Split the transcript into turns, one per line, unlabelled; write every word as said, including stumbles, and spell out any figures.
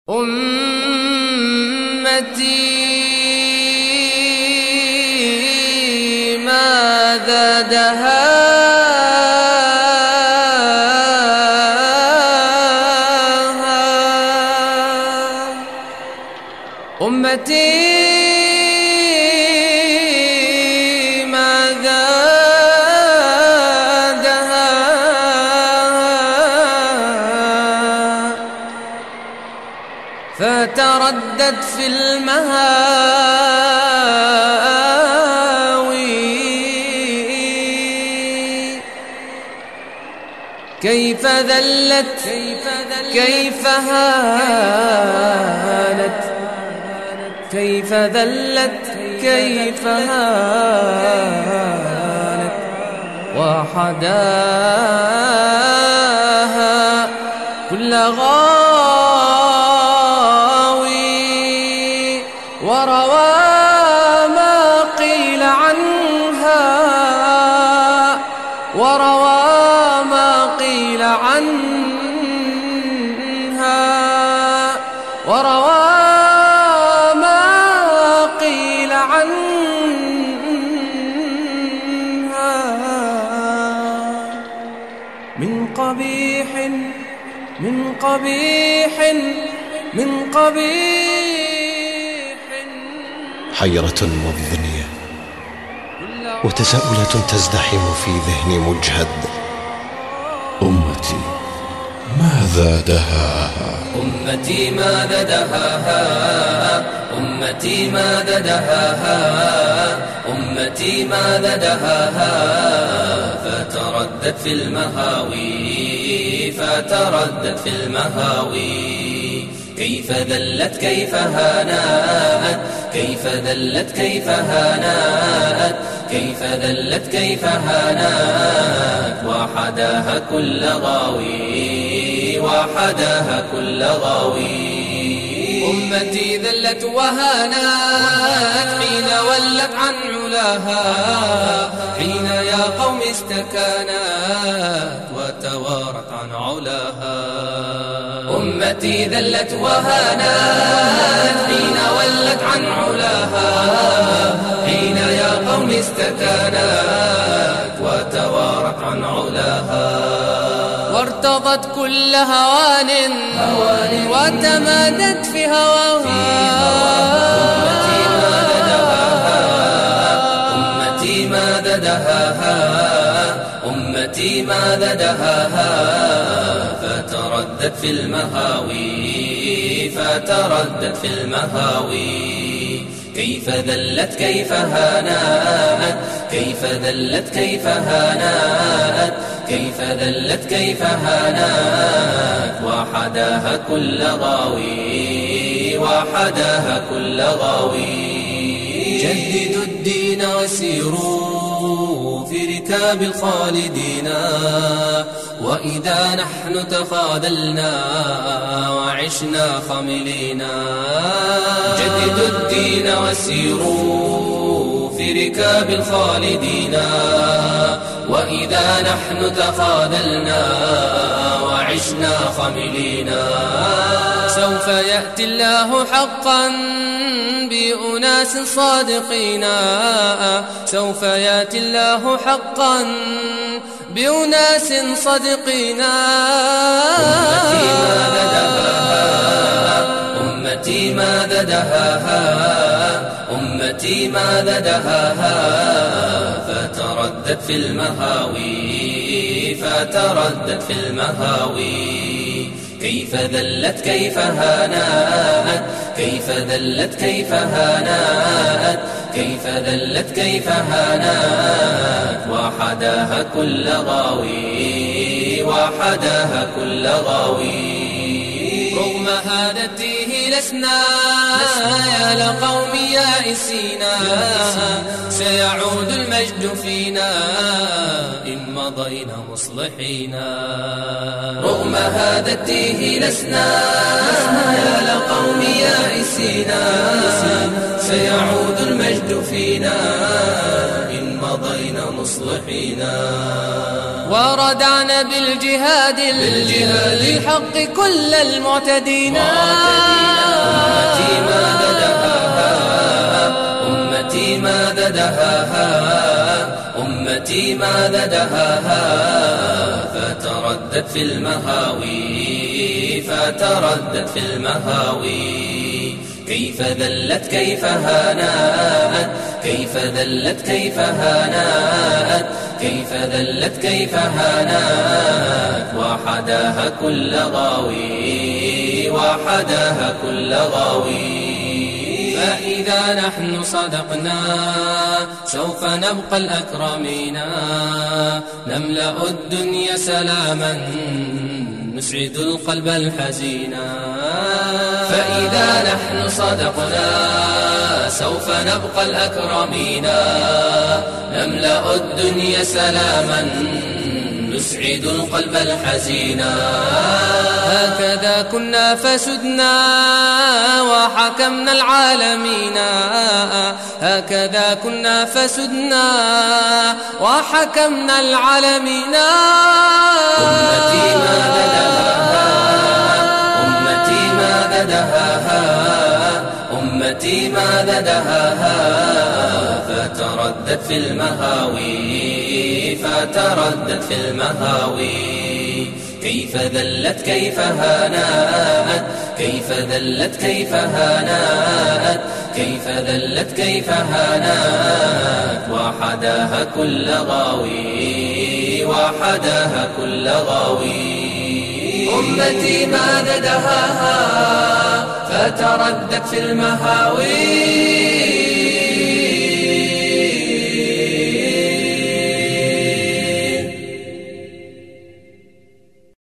أمتي ماذا دهاها أمتي ماذا دهاها فتردد في المهاوي كيف ذلت كيف هانت كيف ذلت كيف هانت وحداها كل غاوي وروى ما قيل عنها وروى ما قيل عنها وروى من قبيح من قبيح من قبيح
حيرة مضنية وتساؤلات تزدحم في ذهني مجهد.
أمتي ماذا دهاها
أمتي ماذا دهاها أمتي ماذا دهاها أمتي ماذا دهاها فتردت في المهاوي فتردت في المهاوي كيف ذلت كيف هانأت كيف ذلت كيف هانأت كيف ذلت كيف هانأت وحداها كل غاوي وحداها كل غاوي أمتي ذلت وهانات حين ولت عن علاها حين يا قوم استكانت وتوارت عن علاها أمتي ذلت وهانات حين ولت عن علاها حين يا قوم استكانت وتوارت عن علاها وارتضت كل هوان وتمادت في هواها أمتي ماذا دهاها أمتي ماذا دهاها فتردت في المهاوي فتردت في المهاوي كيف ذلت كيف هانأت كيف ذلت كيف هانأت كيف ذلت كيف هانأت وحداها كل غاوي وحداها كل غاوي جددوا الدين وسيروا في ركاب الخالدين وإذا نحن تخاذلنا وعشنا خملينا جددوا الدين وسيروا في ركاب الخالدين وإذا نحن تخاذلنا وعشنا خملينا سوف يأتي الله حقا بأناس صادقين سوف يأتي الله حقا بأناس صادقين أمتي ماذا دهاها أمتي ماذا دهاها فتردت في المهاوي فتردت في المهاوي كيف ذلت كيف هانأت كيف ذلت كيف هانأت كيف ذلت كيف هانأت وحداها كل غاوي وحداها كل غاوي رغم هادته لسنا يا لقوم يائسينا سيعود المجد فينا إن مضينا مصلحين رغم هادته لسنا يا لقوم يائسينا سيعود المجد فينا إن مضينا مضينا مصلحين
وردعنا بالجهاد للحق كل المعتدين.
أمتي ماذا دهاها أمتي ماذا دهاها أمتي ماذا دهاها فتردت في المهاوي فتردت في المهاوي كيف ذلت كيف هانأت كيف ذلت كيف هانأت كيف ذلت كيف هانأت وحداها كل غاوي وحداها كل غاوي. فإذا نحن صدقنا سوف نبقى الأكرمين نملأ الدنيا سلاما نسعد القلب الحزينا. فإذا نحن صدقنا سوف نبقى الأكرمين نملأ الدنيا سلاما نسعد القلب الحزينا.
هكذا كنا فسدنا وحكمنا العالمين هكذا كنا فسدنا وحكمنا العالمين.
أمتي ماذا دهاها أمتي ماذا دهاها أمتي ماذا دهاها فتردت في المهاوي فتردت في المهاوي كيف ذلت كيف هانأت كيف ذلت كيف هانأت كيف ذلت كيف هانأت وحداها كل غاوي وحداها كل غاوي.
أمتي ماذا دهاها فتردت في المهاوي